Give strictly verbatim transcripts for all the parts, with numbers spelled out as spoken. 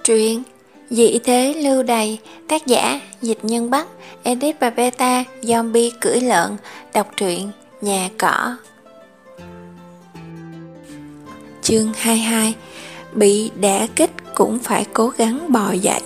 Truyện Dị thế lưu đày, tác giả Dịch Nhân Bắc, edit và beta Zombie cưỡi lợn. Đọc truyện Nhà Cỏ. Chương hai mươi hai. Bị đả kích cũng phải cố gắng bò dậy.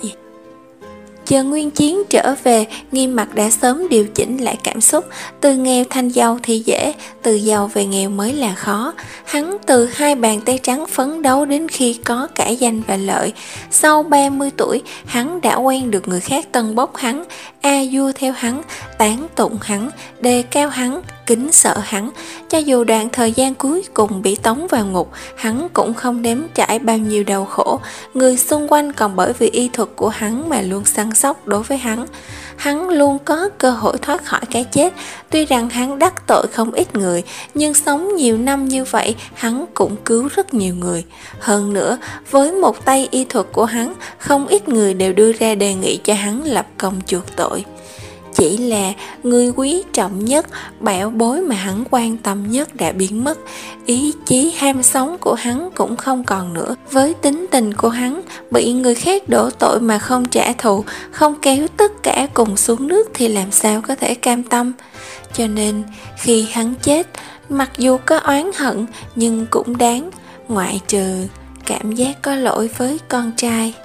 Chờ Nguyên Chiến trở về, Nghiêm Mặc đã sớm điều chỉnh lại cảm xúc. Từ nghèo thành giàu thì dễ, từ giàu về nghèo mới là khó. Hắn từ hai bàn tay trắng phấn đấu đến khi có cả danh và lợi. Sau ba mươi tuổi, hắn đã quen được người khác tân bốc hắn, a vua theo hắn, tán tụng hắn, đề cao hắn, kính sợ hắn. Cho dù đoạn thời gian cuối cùng bị tống vào ngục, hắn cũng không đếm trải bao nhiêu đau khổ. Người xung quanh còn bởi vì y thuật của hắn mà luôn săn sóc đối với hắn. Hắn luôn có cơ hội thoát khỏi cái chết. Tuy rằng hắn đắc tội không ít người, nhưng sống nhiều năm như vậy, hắn cũng cứu rất nhiều người. Hơn nữa, với một tay y thuật của hắn, không ít người đều đưa ra đề nghị cho hắn lập công chuộc tội. Chỉ là người quý trọng nhất, bảo bối mà hắn quan tâm nhất đã biến mất. Ý chí ham sống của hắn cũng không còn nữa. Với tính tình của hắn, bị người khác đổ tội mà không trả thù, không kéo tất cả cùng xuống nước thì làm sao có thể cam tâm. Cho nên khi hắn chết, mặc dù có oán hận nhưng cũng đáng, ngoại trừ cảm giác có lỗi với con trai.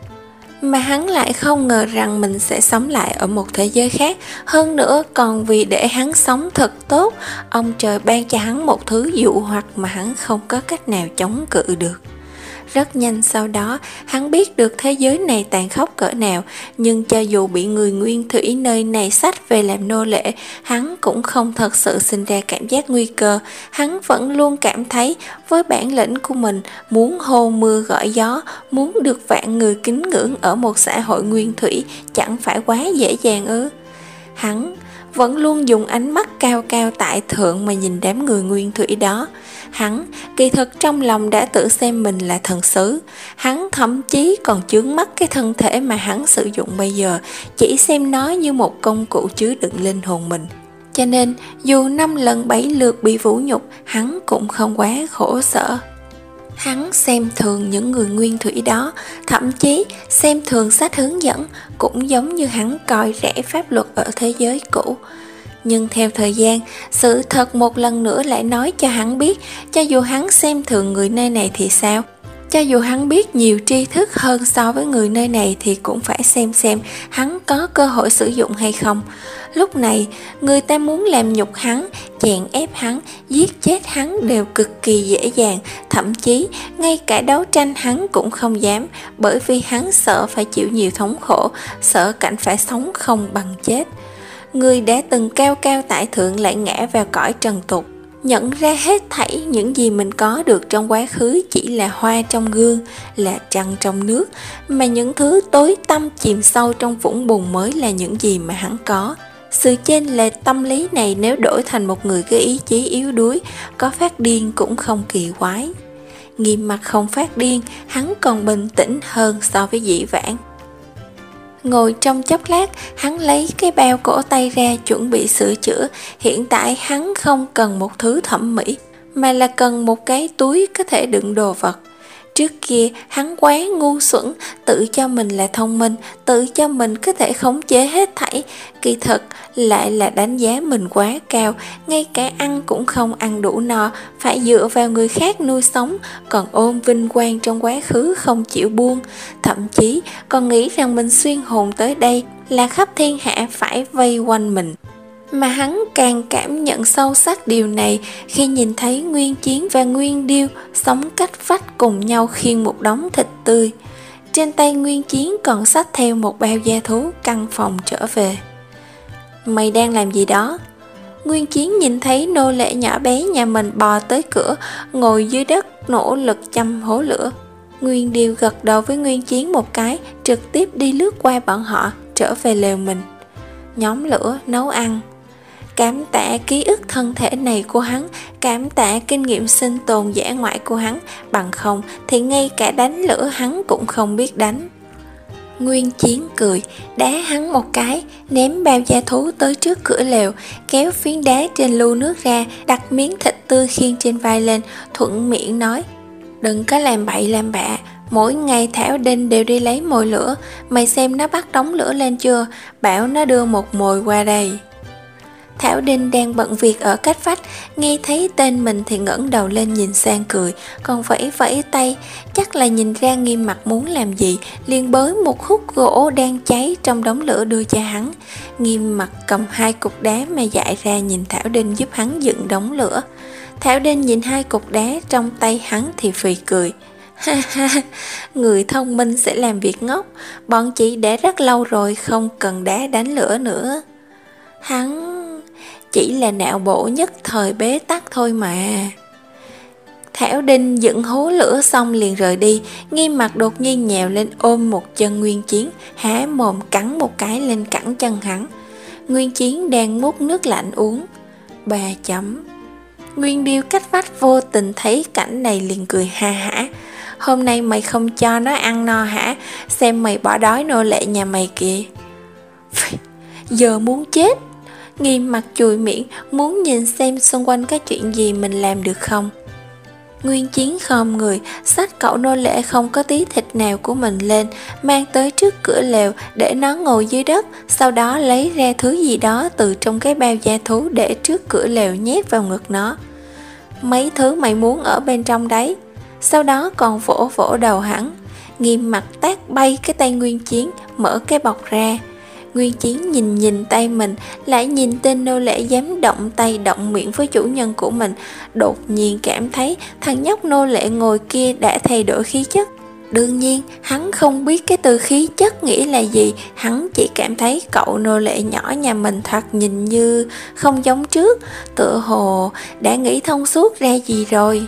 Mà hắn lại không ngờ rằng mình sẽ sống lại ở một thế giới khác. Hơn nữa còn vì để hắn sống thật tốt, ông trời ban cho hắn một thứ dụ hoặc mà hắn không có cách nào chống cự được. Rất nhanh sau đó, hắn biết được thế giới này tàn khốc cỡ nào, nhưng cho dù bị người nguyên thủy nơi này xách về làm nô lệ, hắn cũng không thật sự sinh ra cảm giác nguy cơ. Hắn vẫn luôn cảm thấy với bản lĩnh của mình, muốn hô mưa gọi gió, muốn được vạn người kính ngưỡng ở một xã hội nguyên thủy chẳng phải quá dễ dàng ư. Hắn vẫn luôn dùng ánh mắt cao cao tại thượng mà nhìn đám người nguyên thủy đó. Hắn kỳ thực trong lòng đã tự xem mình là thần sứ. Hắn thậm chí còn chướng mắt cái thân thể mà hắn sử dụng bây giờ, chỉ xem nó như một công cụ chứa đựng linh hồn mình. Cho nên dù năm lần bảy lượt bị vũ nhục, hắn cũng không quá khổ sở. Hắn xem thường những người nguyên thủy đó, thậm chí xem thường sách hướng dẫn, cũng giống như hắn coi rẻ pháp luật ở thế giới cũ. Nhưng theo thời gian, sự thật một lần nữa lại nói cho hắn biết, cho dù hắn xem thường người nơi này thì sao? Cho dù hắn biết nhiều tri thức hơn so với người nơi này thì cũng phải xem xem hắn có cơ hội sử dụng hay không. Lúc này, người ta muốn làm nhục hắn, chèn ép hắn, giết chết hắn đều cực kỳ dễ dàng. Thậm chí, ngay cả đấu tranh hắn cũng không dám, bởi vì hắn sợ phải chịu nhiều thống khổ, sợ cảnh phải sống không bằng chết. Người đã từng cao cao tại thượng lại ngã vào cõi trần tục, nhận ra hết thảy những gì mình có được trong quá khứ chỉ là hoa trong gương, là trăng trong nước, mà những thứ tối tăm chìm sâu trong vũng bùn mới là những gì mà hắn có. Sự chênh lệch tâm lý này nếu đổi thành một người có ý chí yếu đuối, có phát điên cũng không kỳ quái. Nghiêm Mặc không phát điên, hắn còn bình tĩnh hơn so với dĩ vãng. Ngồi trong chốc lát, hắn lấy cái bao cổ tay ra chuẩn bị sửa chữa. Hiện tại hắn không cần một thứ thẩm mỹ, mà là cần một cái túi có thể đựng đồ vật. Trước kia hắn quá ngu xuẩn, tự cho mình là thông minh, tự cho mình có thể khống chế hết thảy. Kỳ thực lại là đánh giá mình quá cao, ngay cả ăn cũng không ăn đủ no, phải dựa vào người khác nuôi sống, còn ôm vinh quang trong quá khứ không chịu buông. Thậm chí còn nghĩ rằng mình xuyên hồn tới đây là khắp thiên hạ phải vây quanh mình. Mà hắn càng cảm nhận sâu sắc điều này khi nhìn thấy Nguyên Chiến và Nguyên Điêu sống cách vách cùng nhau khiêng một đống thịt tươi. Trên tay Nguyên Chiến còn xách theo một bao da thú căn phòng trở về. Mày đang làm gì đó? Nguyên Chiến nhìn thấy nô lệ nhỏ bé nhà mình bò tới cửa, ngồi dưới đất nỗ lực châm hố lửa. Nguyên Điêu gật đầu với Nguyên Chiến một cái, trực tiếp đi lướt qua bọn họ, trở về lều mình. Nhóm lửa, nấu ăn. Cảm tạ ký ức thân thể này của hắn, cảm tạ kinh nghiệm sinh tồn dã ngoại của hắn, bằng không thì ngay cả đánh lửa hắn cũng không biết đánh. Nguyên Chiến cười, đá hắn một cái, ném bao da thú tới trước cửa lều, kéo phiến đá trên lu nước ra, đặt miếng thịt tươi khiêng trên vai lên, thuận miệng nói: đừng có làm bậy làm bạ, Mỗi ngày Thảo Đinh đều đi lấy mồi lửa, mày xem nó bắt đống lửa lên chưa, bảo nó đưa một mồi qua đây. Thảo Đinh đang bận việc ở cách vách, nghe thấy tên mình thì ngẩng đầu lên nhìn sang cười, còn vẫy vẫy tay, chắc là nhìn ra Nghiêm Mặc muốn làm gì, liền bới một khúc gỗ đang cháy trong đống lửa đưa cho hắn. Nghiêm Mặc cầm hai cục đá mà dại ra nhìn Thảo Đinh giúp hắn dựng đống lửa. Thảo Đinh nhìn hai cục đá trong tay hắn thì phì cười. Ha ha, người thông minh sẽ làm việc ngốc, bọn chị đã rất lâu rồi không cần đá đánh lửa nữa. Hắn chỉ là não bộ nhất thời bế tắc thôi mà. Thảo Đinh dựng hố lửa xong liền rời đi. Nghiêm Mặc đột nhiên nhào lên ôm một chân Nguyên Chiến, há mồm cắn một cái lên cẳng chân hắn. Nguyên Chiến đang múc nước lạnh uống. Ba chấm. Nguyên Điêu cách vách vô tình thấy cảnh này liền cười ha hả. Hôm nay mày không cho nó ăn no hả? Xem mày bỏ đói nô lệ nhà mày kìa. Giờ muốn chết. Nghiêm Mặc chùi miệng, muốn nhìn xem xung quanh có chuyện gì mình làm được không. Nguyên Chiến khom người, xách cậu nô lệ không có tí thịt nào của mình lên, mang tới trước cửa lều để nó ngồi dưới đất, sau đó lấy ra thứ gì đó từ trong cái bao da thú để trước cửa lều nhét vào ngực nó. Mấy thứ mày muốn ở bên trong đấy. Sau đó còn vỗ vỗ đầu hắn. Nghiêm Mặc tát bay cái tay Nguyên Chiến, mở cái bọc ra. Nguyên Chiến nhìn nhìn tay mình, lại nhìn tên nô lệ dám động tay động miệng với chủ nhân của mình, đột nhiên cảm thấy thằng nhóc nô lệ ngồi kia đã thay đổi khí chất. Đương nhiên, hắn không biết cái từ khí chất nghĩa là gì, hắn chỉ cảm thấy cậu nô lệ nhỏ nhà mình thoạt nhìn như không giống trước, tựa hồ đã nghĩ thông suốt ra gì rồi.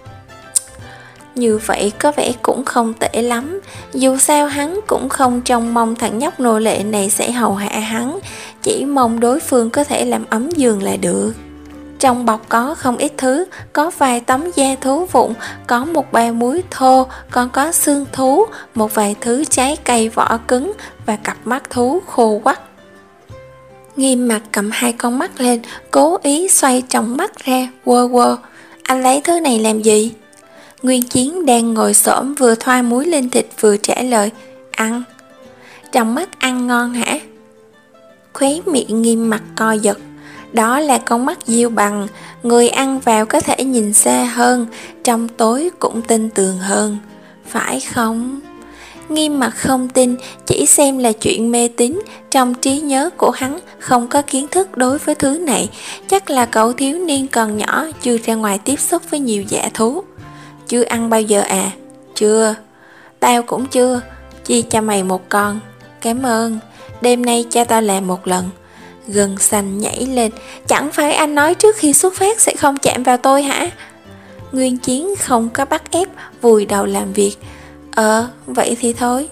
Như vậy có vẻ cũng không tệ lắm, dù sao hắn cũng không trông mong thằng nhóc nô lệ này sẽ hầu hạ hắn, chỉ mong đối phương có thể làm ấm giường là được. Trong bọc có không ít thứ, có vài tấm da thú vụn, có một bao muối thô, còn có xương thú, một vài thứ trái cây vỏ cứng và cặp mắt thú khô quắt. Nghiêm Mặc cầm hai con mắt lên, cố ý xoay trong mắt ra, quơ quơ. Anh lấy thứ này làm gì? Nguyên Chiến đang ngồi xổm vừa thoa muối lên thịt vừa trả lời. Ăn. Trong mắt ăn ngon hả? Khóe miệng Nghiêm Mặc co giật. Đó là con mắt diêu bằng, người ăn vào có thể nhìn xa hơn, trong tối cũng tin tưởng hơn, phải không? Nghiêm Mặc không tin, chỉ xem là chuyện mê tín, trong trí nhớ của hắn không có kiến thức đối với thứ này, chắc là cậu thiếu niên còn nhỏ, chưa ra ngoài tiếp xúc với nhiều dã thú. Chưa ăn bao giờ à? Chưa. Tao cũng chưa. Chia cho mày một con. Cảm ơn. Đêm nay cho tao làm một lần. Gân xanh nhảy lên. Chẳng phải anh nói trước khi xuất phát sẽ không chạm vào tôi hả? Nguyên Chiến không có bắt ép, vùi đầu làm việc. Ờ, vậy thì thôi.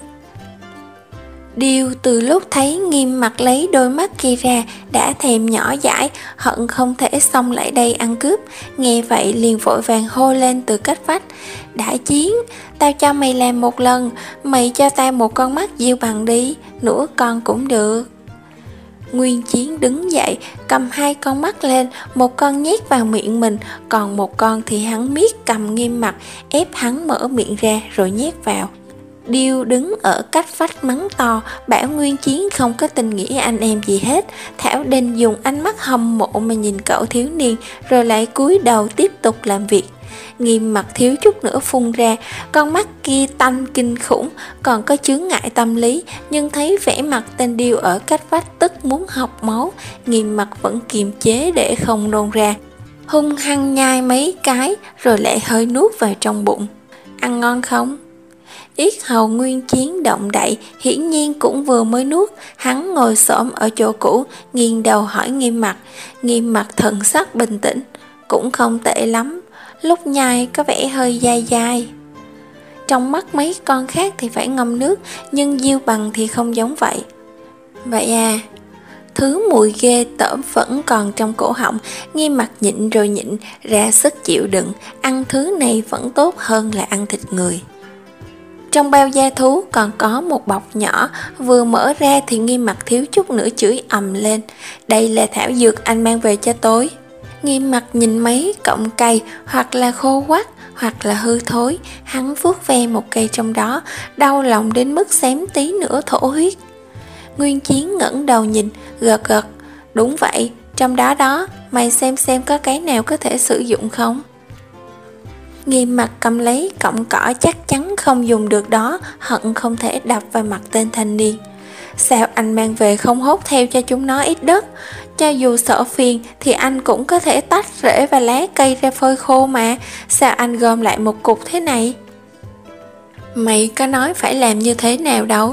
Điêu từ lúc thấy Nghiêm Mặc lấy đôi mắt kia ra đã thèm nhỏ dãi, hận không thể xông lại đây ăn cướp. Nghe vậy liền vội vàng hô lên từ cách vách. Đã Chiến, tao cho mày làm một lần, mày cho tao một con mắt diêu bằng đi, nửa con cũng được. Nguyên Chiến đứng dậy, cầm hai con mắt lên, một con nhét vào miệng mình, còn một con thì hắn miết cầm Nghiêm Mặc, ép hắn mở miệng ra rồi nhét vào. Điêu đứng ở cách vách mắng to, bảo Nguyên Chiến không có tình nghĩa anh em gì hết. Thảo Đinh dùng ánh mắt hâm mộ mà nhìn cậu thiếu niên, rồi lại cúi đầu tiếp tục làm việc. Nghiêm Mặc thiếu chút nữa phun ra, con mắt kia tanh kinh khủng, còn có chướng ngại tâm lý, nhưng thấy vẻ mặt tên Điêu ở cách vách tức muốn học máu, Nghiêm Mặc vẫn kiềm chế để không nôn ra. Hung hăng nhai mấy cái, rồi lại hơi nuốt vào trong bụng. Ăn ngon không? Yết hầu Nguyên Chiến động đậy, hiển nhiên cũng vừa mới nuốt. Hắn ngồi xổm ở chỗ cũ, nghiêng đầu hỏi Nghiêm Mặc. Nghiêm Mặc thần sắc bình tĩnh. Cũng không tệ lắm, lúc nhai có vẻ hơi dai dai. Trong mắt mấy con khác thì phải ngâm nước, nhưng diêu bằng thì không giống vậy. Vậy à? Thứ mùi ghê tởm vẫn còn trong cổ họng. Nghiêm Mặc nhịn rồi nhịn, ra sức chịu đựng. Ăn thứ này vẫn tốt hơn là ăn thịt người. Trong bao da thú còn có một bọc nhỏ, vừa mở ra thì Nghiêm Mặc thiếu chút nữa chửi ầm lên. Đây là thảo dược anh mang về cho tôi. Nghiêm Mặc nhìn mấy cọng cây, hoặc là khô quắt, hoặc là hư thối. Hắn vuốt ve một cây trong đó, đau lòng đến mức xém tí nữa thổ huyết. Nguyên Chiến ngẩng đầu nhìn, gật gật. Đúng vậy, trong đó đó, mày xem xem có cái nào có thể sử dụng không? Nghiêm Mặt cầm lấy cọng cỏ chắc chắn không dùng được đó, hận không thể đập vào mặt tên thanh niên. Sao anh mang về không hốt theo cho chúng nó ít đất? Cho dù sợ phiền thì anh cũng có thể tách rễ và lá cây ra phơi khô mà. Sao anh gom lại một cục thế này? Mày có nói phải làm như thế nào đâu.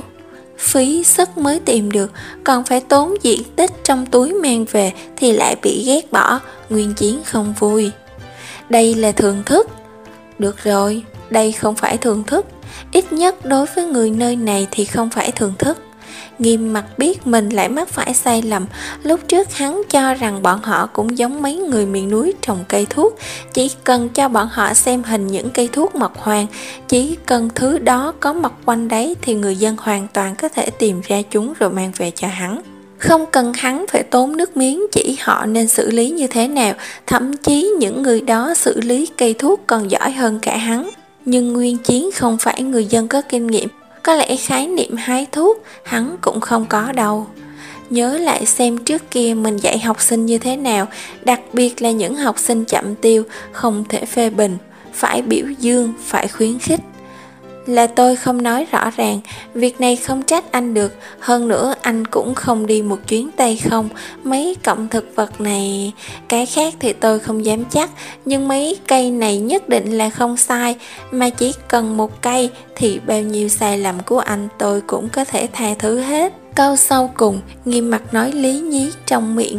Phí sức mới tìm được, còn phải tốn diện tích trong túi mang về thì lại bị ghét bỏ. Nguyên Chiến không vui. Đây là thưởng thức. Được rồi, đây không phải thưởng thức. Ít nhất đối với người nơi này thì không phải thưởng thức. Nghiêm Mặt biết mình lại mắc phải sai lầm. Lúc trước hắn cho rằng bọn họ cũng giống mấy người miền núi trồng cây thuốc. Chỉ cần cho bọn họ xem hình những cây thuốc mọc hoang, chỉ cần thứ đó có mọc quanh đấy thì người dân hoàn toàn có thể tìm ra chúng rồi mang về cho hắn. Không cần hắn phải tốn nước miếng chỉ họ nên xử lý như thế nào. Thậm chí những người đó xử lý cây thuốc còn giỏi hơn cả hắn. Nhưng Nguyên Chiến không phải người dân có kinh nghiệm. Có lẽ khái niệm hái thuốc hắn cũng không có đâu. Nhớ lại xem trước kia mình dạy học sinh như thế nào, đặc biệt là những học sinh chậm tiêu, không thể phê bình, phải biểu dương, phải khuyến khích. Là tôi không nói rõ ràng, việc này không trách anh được, hơn nữa anh cũng không đi một chuyến tay không. Mấy cọng thực vật này, cái khác thì tôi không dám chắc, nhưng mấy cây này nhất định là không sai, mà chỉ cần một cây thì bao nhiêu sai lầm của anh tôi cũng có thể tha thứ hết. Câu sau cùng, Nghiêm Mặt nói lý nhí trong miệng.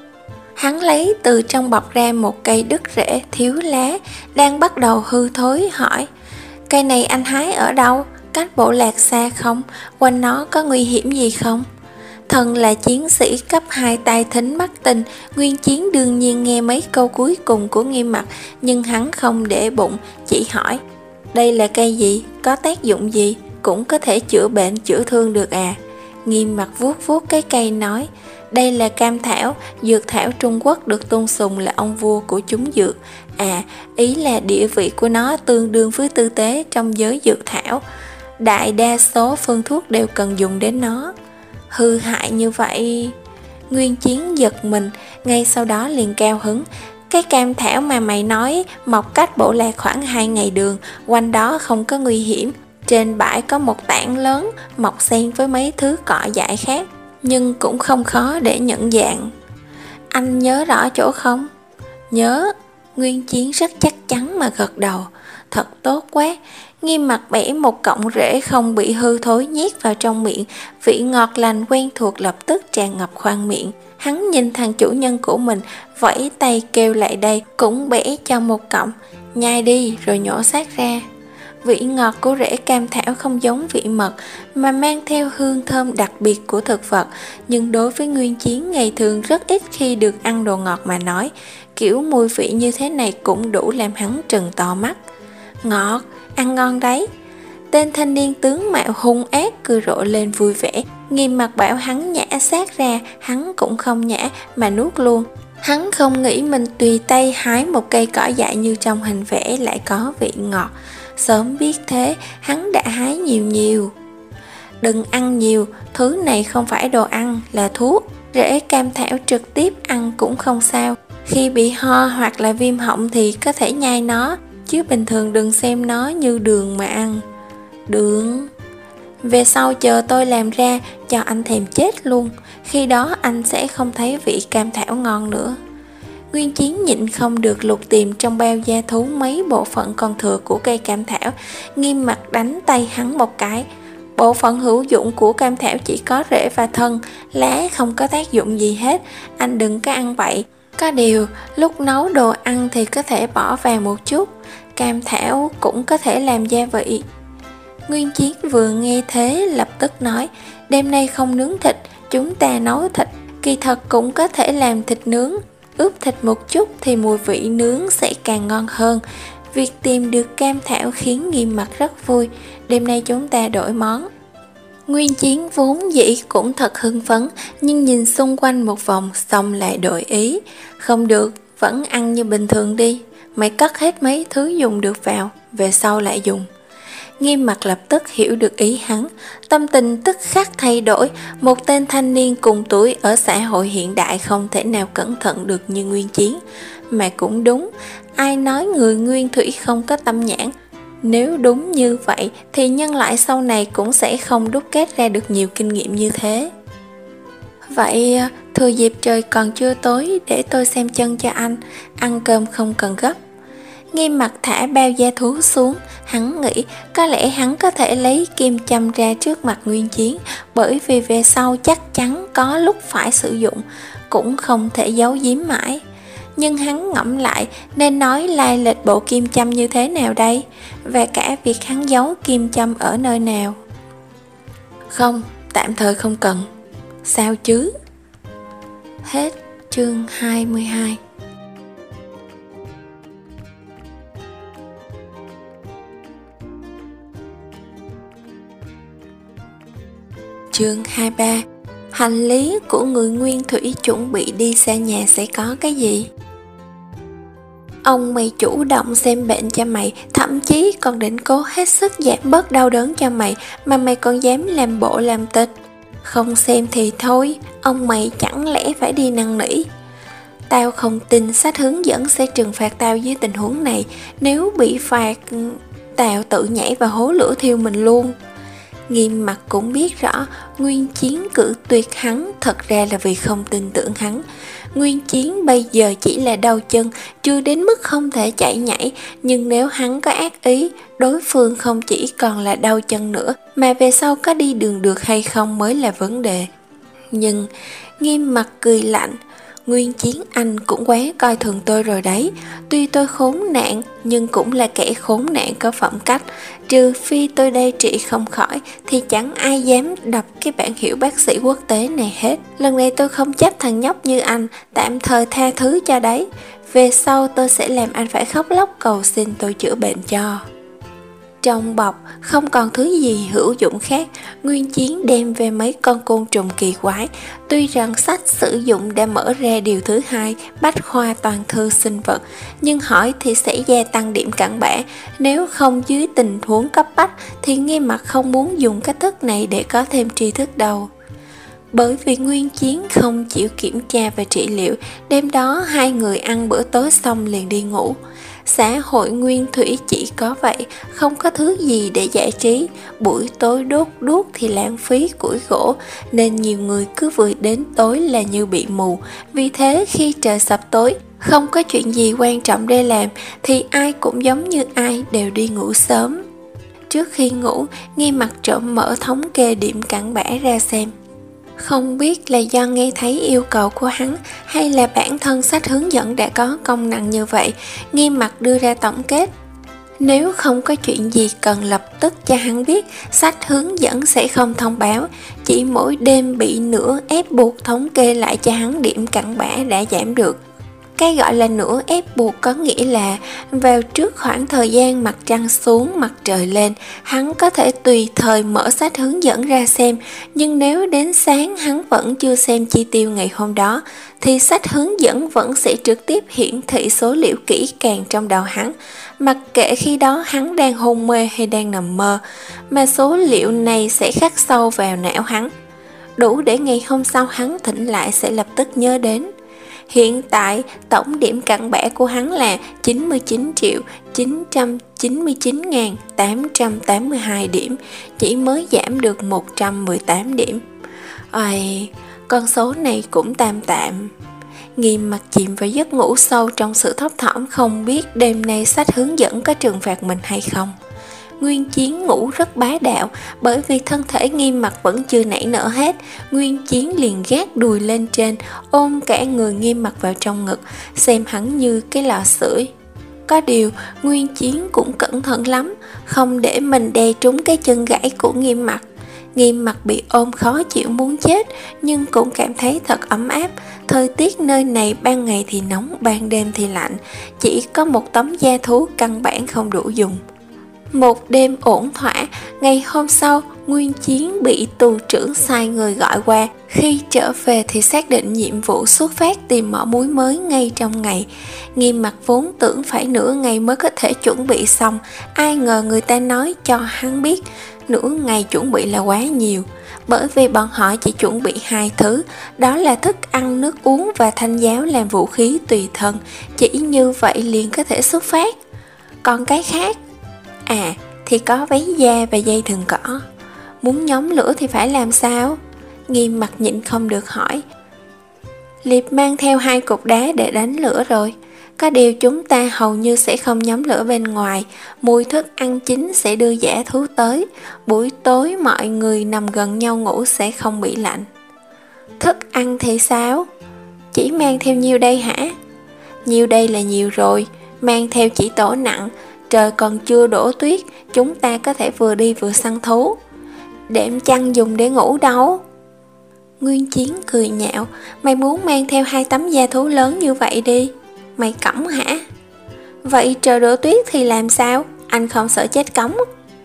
Hắn lấy từ trong bọc ra một cây đứt rễ thiếu lá, đang bắt đầu hư thối, hỏi: Cây này anh hái ở đâu? Cách Bộ Lạc xa không? Quanh nó có nguy hiểm gì không? Thân là chiến sĩ cấp hai tai thính mắt tinh, Nguyên Chiến đương nhiên nghe mấy câu cuối cùng của Nghiêm Mặt, nhưng hắn không để bụng, chỉ hỏi: Đây là cây gì? Có tác dụng gì? Cũng có thể chữa bệnh chữa thương được à? Nghiêm Mặt vuốt vuốt cái cây nói: Đây là cam thảo, dược thảo Trung Quốc được tôn sùng là ông vua của chúng dược. À, ý là địa vị của nó tương đương với tư tế trong giới dược thảo. Đại đa số phương thuốc đều cần dùng đến nó. Hư hại như vậy? Nguyên Chiến giật mình, ngay sau đó liền cao hứng. Cái cam thảo mà mày nói mọc cách Bộ Lạc khoảng hai ngày đường, quanh đó không có nguy hiểm. Trên bãi có một tảng lớn mọc xen với mấy thứ cỏ dại khác, nhưng cũng không khó để nhận dạng. Anh nhớ rõ chỗ không? Nhớ. Nguyên Chiến rất chắc chắn mà gật đầu. Thật tốt quá. Nghiêm Mặt bẻ một cọng rễ không bị hư thối nhét vào trong miệng, vị ngọt lành quen thuộc lập tức tràn ngập khoang miệng. Hắn nhìn thằng chủ nhân của mình, vẫy tay kêu lại đây, cũng bẻ cho một cọng. Nhai đi rồi nhổ xác ra. Vị ngọt của rễ cam thảo không giống vị mật, mà mang theo hương thơm đặc biệt của thực vật. Nhưng đối với Nguyên Chiến ngày thường rất ít khi được ăn đồ ngọt mà nói, kiểu mùi vị như thế này cũng đủ làm hắn trừng to mắt. Ngọt, ăn ngon đấy. Tên thanh niên tướng mạo hung ác cười rộ lên vui vẻ. Nghiêm Mặt bảo hắn nhả xác ra, hắn cũng không nhả mà nuốt luôn. Hắn không nghĩ mình tùy tay hái một cây cỏ dại như trong hình vẽ lại có vị ngọt. Sớm biết thế, hắn đã hái nhiều nhiều. Đừng ăn nhiều, thứ này không phải đồ ăn, là thuốc. Rễ cam thảo trực tiếp ăn cũng không sao. Khi bị ho hoặc là viêm họng thì có thể nhai nó, chứ bình thường đừng xem nó như đường mà ăn. Đường? Về sau chờ tôi làm ra, cho anh thèm chết luôn. Khi đó anh sẽ không thấy vị cam thảo ngon nữa. Nguyên Chiến nhịn không được lục tìm trong bao da thú mấy bộ phận còn thừa của cây cam thảo. Nghiêm Mặt đánh tay hắn một cái. Bộ phận hữu dụng của cam thảo chỉ có rễ và thân, lá không có tác dụng gì hết. Anh đừng có ăn vậy. Có điều, lúc nấu đồ ăn thì có thể bỏ vào một chút. Cam thảo cũng có thể làm gia vị. Nguyên Chiến vừa nghe thế lập tức nói: Đêm nay không nướng thịt, chúng ta nấu thịt. Kỳ thật cũng có thể làm thịt nướng, ướp thịt một chút thì mùi vị nướng sẽ càng ngon hơn. Việc tìm được cam thảo khiến Nghiêm Mặt rất vui. Đêm nay chúng ta đổi món. Nguyên Chiến vốn dĩ cũng thật hưng phấn, nhưng nhìn xung quanh một vòng xong lại đổi ý. Không được, vẫn ăn như bình thường đi. mày cất hết mấy thứ dùng được vào, về sau lại dùng. Nghiêm Mặc lập tức hiểu được ý hắn, tâm tình tức khắc thay đổi. Một tên thanh niên cùng tuổi ở xã hội hiện đại không thể nào cẩn thận được như Nguyên Chiến. Mà cũng đúng, ai nói người Nguyên Thủy không có tâm nhãn. Nếu đúng như vậy thì nhân loại sau này cũng sẽ không đúc kết ra được nhiều kinh nghiệm như thế. Vậy thừa dịp trời còn chưa tối để tôi xem chân cho anh, ăn cơm không cần gấp. Nghiêm Mặc thả bao da thú xuống, hắn nghĩ có lẽ hắn có thể lấy kim châm ra trước mặt Nguyên Chiến, bởi vì về sau chắc chắn có lúc phải sử dụng, cũng không thể giấu giếm mãi. Nhưng hắn ngẫm lại nên nói lai lịch bộ kim châm như thế nào đây, và cả việc hắn giấu kim châm ở nơi nào. Không, tạm thời không cần. Sao chứ? Hết chương hai mươi hai. Chương hai mươi ba. Hành lý của người Nguyên Thủy chuẩn bị đi xa nhà sẽ có cái gì? Ông mày chủ động xem bệnh cho mày, thậm chí còn định cố hết sức giảm bớt đau đớn cho mày, mà mày còn dám làm bộ làm tịch. Không xem thì thôi, ông mày chẳng lẽ phải đi năn nỉ. Tao không tin sách hướng dẫn sẽ trừng phạt tao dưới tình huống này. Nếu bị phạt, tao tự nhảy vào hố lửa thiêu mình luôn. Nghiêm Mặc cũng biết rõ Nguyên Chiến cự tuyệt hắn thật ra là vì không tin tưởng hắn. Nguyên Chiến bây giờ chỉ là đau chân, chưa đến mức không thể chạy nhảy, nhưng nếu hắn có ác ý, đối phương không chỉ còn là đau chân nữa, mà về sau có đi đường được hay không mới là vấn đề. Nhưng Nghiêm Mặc cười lạnh, Nguyên Chiến anh cũng quá coi thường tôi rồi đấy. Tuy tôi khốn nạn nhưng cũng là kẻ khốn nạn có phẩm cách. Trừ phi tôi đây trị không khỏi thì chẳng ai dám đập cái bảng hiệu bác sĩ quốc tế này hết. Lần này tôi không chấp thằng nhóc như anh, tạm thời tha thứ cho đấy. Về sau tôi sẽ làm anh phải khóc lóc cầu xin tôi chữa bệnh cho. Trong bọc không còn thứ gì hữu dụng khác, Nguyên Chiến đem về mấy con côn trùng kỳ quái. Tuy rằng sách sử dụng đã mở ra điều thứ hai, bách khoa toàn thư sinh vật, nhưng hỏi thì sẽ gia tăng điểm cặn bã. Nếu không dưới tình huống cấp bách thì Nghiêm Mặc không muốn dùng cách thức này để có thêm tri thức đâu. Bởi vì Nguyên Chiến không chịu kiểm tra và trị liệu, đêm đó hai người ăn bữa tối xong liền đi ngủ. Xã hội Nguyên Thủy chỉ có vậy, không có thứ gì để giải trí. Buổi tối đốt đuốc thì lãng phí củi gỗ, nên nhiều người cứ vừa đến tối là như bị mù. Vì thế khi trời sập tối, không có chuyện gì quan trọng để làm, thì ai cũng giống như ai đều đi ngủ sớm. Trước khi ngủ, Nghiêm Mặc trộm mở thống kê điểm cặn bã ra xem. Không biết là do nghe thấy yêu cầu của hắn hay là bản thân sách hướng dẫn đã có công năng như vậy, Nghiêm Mặc đưa ra tổng kết. Nếu không có chuyện gì cần lập tức cho hắn biết, sách hướng dẫn sẽ không thông báo, chỉ mỗi đêm bị nửa ép buộc thống kê lại cho hắn điểm cặn bã đã giảm được. Cái gọi là nửa ép buộc có nghĩa là vào trước khoảng thời gian mặt trăng xuống mặt trời lên, hắn có thể tùy thời mở sách hướng dẫn ra xem, nhưng nếu đến sáng hắn vẫn chưa xem chi tiêu ngày hôm đó, thì sách hướng dẫn vẫn sẽ trực tiếp hiển thị số liệu kỹ càng trong đầu hắn, mặc kệ khi đó hắn đang hôn mê hay đang nằm mơ, mà số liệu này sẽ khắc sâu vào não hắn, đủ để ngày hôm sau hắn tỉnh lại sẽ lập tức nhớ đến. Hiện tại, tổng điểm cặn bã của hắn là chín mươi chín triệu chín trăm chín mươi chín nghìn tám trăm tám mươi hai điểm, chỉ mới giảm được một trăm mười tám điểm. Ôi, con số này cũng tạm tạm. Nghiêm Mặc chìm vào giấc ngủ sâu trong sự thấp thỏm không biết đêm nay sách hướng dẫn có trừng phạt mình hay không. Nguyên Chiến ngủ rất bá đạo, bởi vì thân thể Nghiêm Mặc vẫn chưa nảy nở hết. Nguyên Chiến liền gác đùi lên trên, ôm cả người Nghiêm Mặc vào trong ngực, xem hắn như cái lò sưởi. Có điều, Nguyên Chiến cũng cẩn thận lắm, không để mình đè trúng cái chân gãy của Nghiêm Mặc. Nghiêm Mặc bị ôm khó chịu muốn chết, nhưng cũng cảm thấy thật ấm áp. Thời tiết nơi này ban ngày thì nóng, ban đêm thì lạnh, chỉ có một tấm da thú căn bản không đủ dùng. Một đêm ổn thỏa, ngày hôm sau, Nguyên Chiến bị tù trưởng sai người gọi qua. Khi trở về thì xác định nhiệm vụ xuất phát tìm mỏ muối mới ngay trong ngày. Nghiêm Mặt vốn tưởng phải nửa ngày mới có thể chuẩn bị xong, ai ngờ người ta nói cho hắn biết nửa ngày chuẩn bị là quá nhiều, bởi vì bọn họ chỉ chuẩn bị hai thứ, đó là thức ăn, nước uống và thanh giáo làm vũ khí tùy thân. Chỉ như vậy liền có thể xuất phát. Còn cái khác, à thì có váy da và dây thừng cỏ. Muốn nhóm lửa thì phải làm sao? Nghiêm Mặt nhịn không được hỏi. Liệp mang theo hai cục đá để đánh lửa rồi. Có điều chúng ta hầu như sẽ không nhóm lửa bên ngoài. Mùi thức ăn chín sẽ đưa dã thú tới. Buổi tối mọi người nằm gần nhau ngủ sẽ không bị lạnh. Thức ăn thì sao? Chỉ mang theo nhiêu đây hả? Nhiêu đây là nhiều rồi. Mang theo chỉ tổ nặng. Trời còn chưa đổ tuyết, chúng ta có thể vừa đi vừa săn thú. Đệm chăn dùng để ngủ đâu? Nguyên Chiến cười nhạo. Mày muốn mang theo hai tấm da thú lớn như vậy đi. Mày cõng hả? Vậy trời đổ tuyết thì làm sao? Anh không sợ chết cống?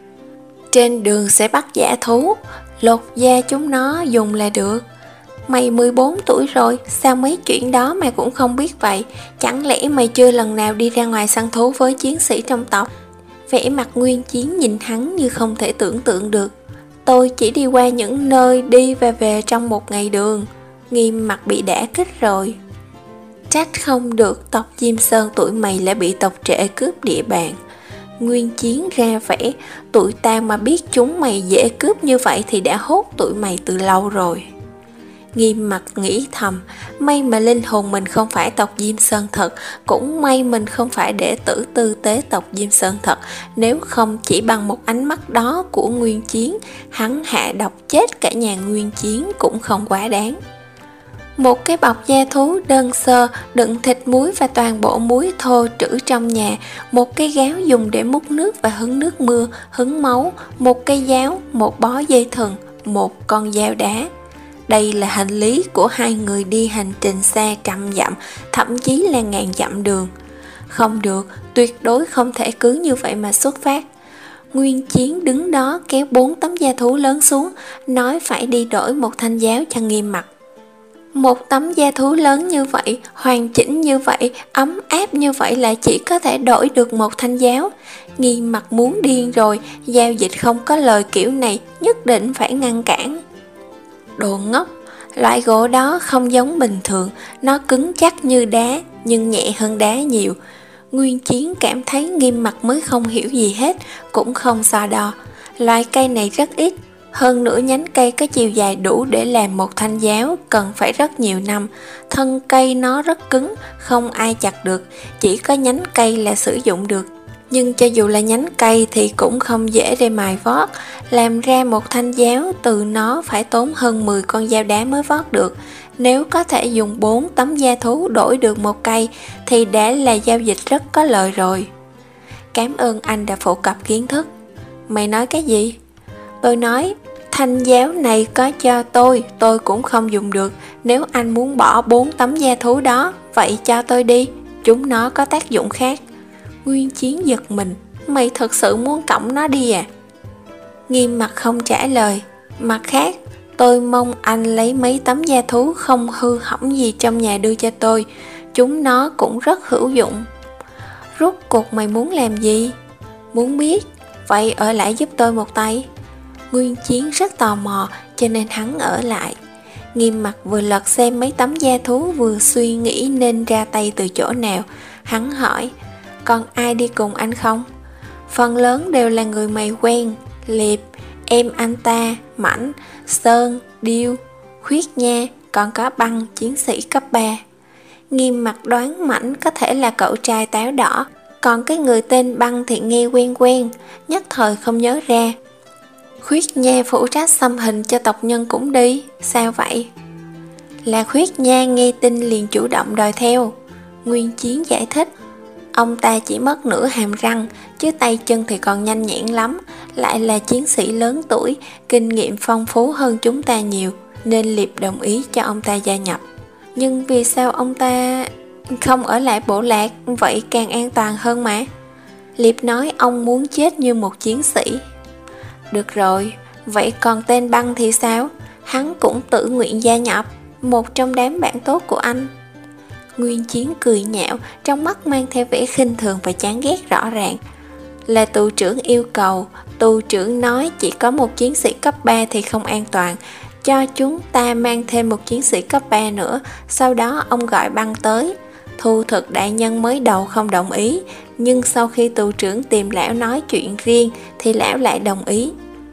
Trên đường sẽ bắt dã thú, lột da chúng nó dùng là được. Mày mười bốn tuổi rồi, sao mấy chuyện đó mày cũng không biết vậy? Chẳng lẽ mày chưa lần nào đi ra ngoài săn thú với chiến sĩ trong tộc? Vẻ mặt Nguyên Chiến nhìn hắn như không thể tưởng tượng được. Tôi chỉ đi qua những nơi đi và về trong một ngày đường. Nghiêm Mặt bị đả kích rồi. Trách không được tộc Diêm Sơn tụi mày lại bị tộc Trệ cướp địa bàn. Nguyên Chiến ra vẻ, tụi ta mà biết chúng mày dễ cướp như vậy thì đã hốt tụi mày từ lâu rồi. Nghiêm Mặt nghĩ thầm, may mà linh hồn mình không phải tộc Diêm Sơn thật, cũng may mình không phải đệ tử tư tế tộc Diêm Sơn thật, nếu không chỉ bằng một ánh mắt đó của Nguyên Chiến, hắn hạ độc chết cả nhà Nguyên Chiến cũng không quá đáng. Một cái bọc da thú đơn sơ đựng thịt muối và toàn bộ muối thô trữ trong nhà, một cái gáo dùng để múc nước và hứng nước mưa, hứng máu, một cây giáo, một bó dây thừng, một con dao đá. Đây là hành lý của hai người đi hành trình xa trăm dặm, thậm chí là ngàn dặm đường. Không được, tuyệt đối không thể cứ như vậy mà xuất phát. Nguyên Chiến đứng đó kéo bốn tấm da thú lớn xuống, nói phải đi đổi một thanh giáo cho Nghiêm Mặt. Một tấm da thú lớn như vậy, hoàn chỉnh như vậy, ấm áp như vậy lại chỉ có thể đổi được một thanh giáo. Nghiêm Mặt muốn điên rồi, giao dịch không có lời kiểu này, nhất định phải ngăn cản. Đồ ngốc, loại gỗ đó không giống bình thường, nó cứng chắc như đá, nhưng nhẹ hơn đá nhiều. Nguyên Chiến cảm thấy Nghiêm Mặt mới không hiểu gì hết, cũng không so đo. Loại cây này rất ít, hơn nữa nhánh cây có chiều dài đủ để làm một thanh giáo, cần phải rất nhiều năm. Thân cây nó rất cứng, không ai chặt được, chỉ có nhánh cây là sử dụng được. Nhưng cho dù là nhánh cây thì cũng không dễ để mài vót. Làm ra một thanh giáo từ nó phải tốn hơn mười con dao đá mới vót được. Nếu có thể dùng bốn tấm da thú đổi được một cây thì đã là giao dịch rất có lợi rồi. Cảm ơn anh đã phổ cập kiến thức. Mày nói cái gì? Tôi nói, thanh giáo này có cho tôi, tôi cũng không dùng được. Nếu anh muốn bỏ bốn tấm da thú đó, vậy cho tôi đi, chúng nó có tác dụng khác. Nguyên Chiến giật mình, mày thật sự muốn cõng nó đi à? Nghiêm Mặt không trả lời. Mặt khác, tôi mong anh lấy mấy tấm da thú không hư hỏng gì trong nhà đưa cho tôi, chúng nó cũng rất hữu dụng. Rốt cuộc mày muốn làm gì? Muốn biết, vậy ở lại giúp tôi một tay. Nguyên Chiến rất tò mò cho nên hắn ở lại. Nghiêm Mặt vừa lật xem mấy tấm da thú vừa suy nghĩ nên ra tay từ chỗ nào. Hắn hỏi, còn ai đi cùng anh không? Phần lớn đều là người mày quen, Liệp, em anh ta, Mảnh, Sơn, Điêu, Khuyết Nha, còn có Băng, chiến sĩ cấp ba. Nghiêm Mặt đoán Mảnh có thể là cậu trai táo đỏ, còn cái người tên Băng thì nghe quen quen, nhất thời không nhớ ra. Khuyết Nha phụ trách xăm hình cho tộc nhân cũng đi, sao vậy? Là Khuyết Nha nghe tin liền chủ động đòi theo. Nguyên Chiến giải thích, ông ta chỉ mất nửa hàm răng, chứ tay chân thì còn nhanh nhẹn lắm, lại là chiến sĩ lớn tuổi, kinh nghiệm phong phú hơn chúng ta nhiều, nên Liệp đồng ý cho ông ta gia nhập. Nhưng vì sao ông ta không ở lại bộ lạc, vậy càng an toàn hơn mà. Liệp nói ông muốn chết như một chiến sĩ. Được rồi, Vậy còn tên Băng thì sao? Hắn cũng tự nguyện gia nhập, một trong đám bạn tốt của anh. Nguyên Chiến cười nhạo, trong mắt mang theo vẻ khinh thường và chán ghét rõ ràng. Là tù trưởng yêu cầu, tù trưởng nói chỉ có một chiến sĩ cấp ba thì không an toàn, cho chúng ta mang thêm một chiến sĩ cấp ba nữa. Sau đó ông gọi Băng tới. Thu Thực đại nhân mới đầu không đồng ý, nhưng sau khi tù trưởng tìm lão nói chuyện riêng thì lão lại đồng ý.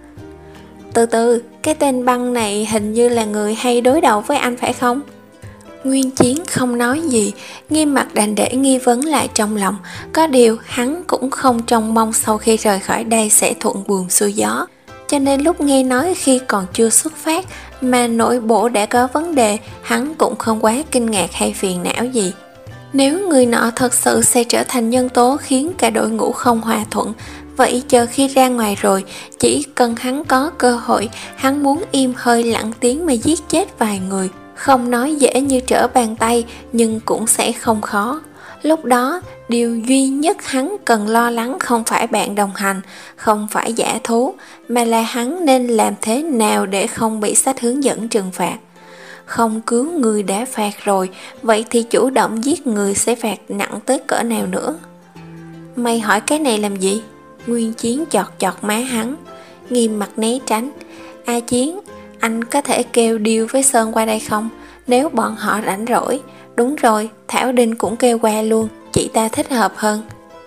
Từ từ, cái tên Băng này hình như là người hay đối đầu với anh phải không? Nguyên Chiến không nói gì, Nghiêm Mặc đành để nghi vấn lại trong lòng. Có điều hắn cũng không trông mong sau khi rời khỏi đây sẽ thuận buồm xuôi gió. Cho nên lúc nghe nói khi còn chưa xuất phát mà nội bộ đã có vấn đề, hắn cũng không quá kinh ngạc hay phiền não gì. Nếu người nọ thật sự sẽ trở thành nhân tố khiến cả đội ngũ không hòa thuận, vậy chờ khi ra ngoài rồi, chỉ cần hắn có cơ hội, hắn muốn im hơi lặng tiếng mà giết chết vài người. Không nói dễ như trở bàn tay, nhưng cũng sẽ không khó. Lúc đó, điều duy nhất hắn cần lo lắng không phải bạn đồng hành, không phải giả thú, mà là hắn nên làm thế nào để không bị sách hướng dẫn trừng phạt. Không cứu người đã phạt rồi, vậy thì chủ động giết người sẽ phạt nặng tới cỡ nào nữa? Mày hỏi cái này làm gì? Nguyên Chiến chọt chọt má hắn. Nghiêm Mặt né tránh. A Chiến, anh có thể kêu Điêu với Sơn qua đây không? Nếu bọn họ rảnh rỗi. Đúng rồi, Thảo Đinh cũng kêu qua luôn, chị ta thích hợp hơn.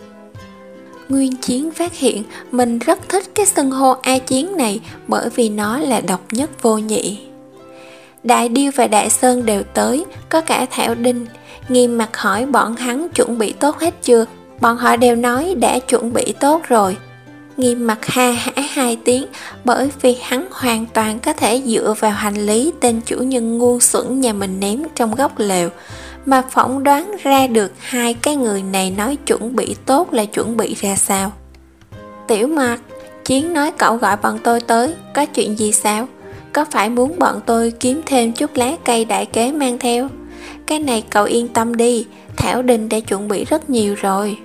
Nguyên Chiến phát hiện mình rất thích cái xưng hô A Chiến này, bởi vì nó là độc nhất vô nhị. Đại Điêu và Đại Sơn đều tới, có cả Thảo Đinh. Nghiêm Mặt hỏi bọn hắn chuẩn bị tốt hết chưa? Bọn họ đều nói đã chuẩn bị tốt rồi. Nghiêm Mặt ha hả hai tiếng, bởi vì hắn hoàn toàn có thể dựa vào hành lý tên chủ nhân ngu xuẩn nhà mình ném trong góc lều, mà phỏng đoán ra được hai cái người này nói chuẩn bị tốt là chuẩn bị ra sao. Tiểu Mặt, Chiến nói cậu gọi bọn tôi tới, có chuyện gì sao? Có phải muốn bọn tôi kiếm thêm chút lá cây đại kế mang theo? Cái này cậu yên tâm đi, Thảo Đinh đã chuẩn bị rất nhiều rồi.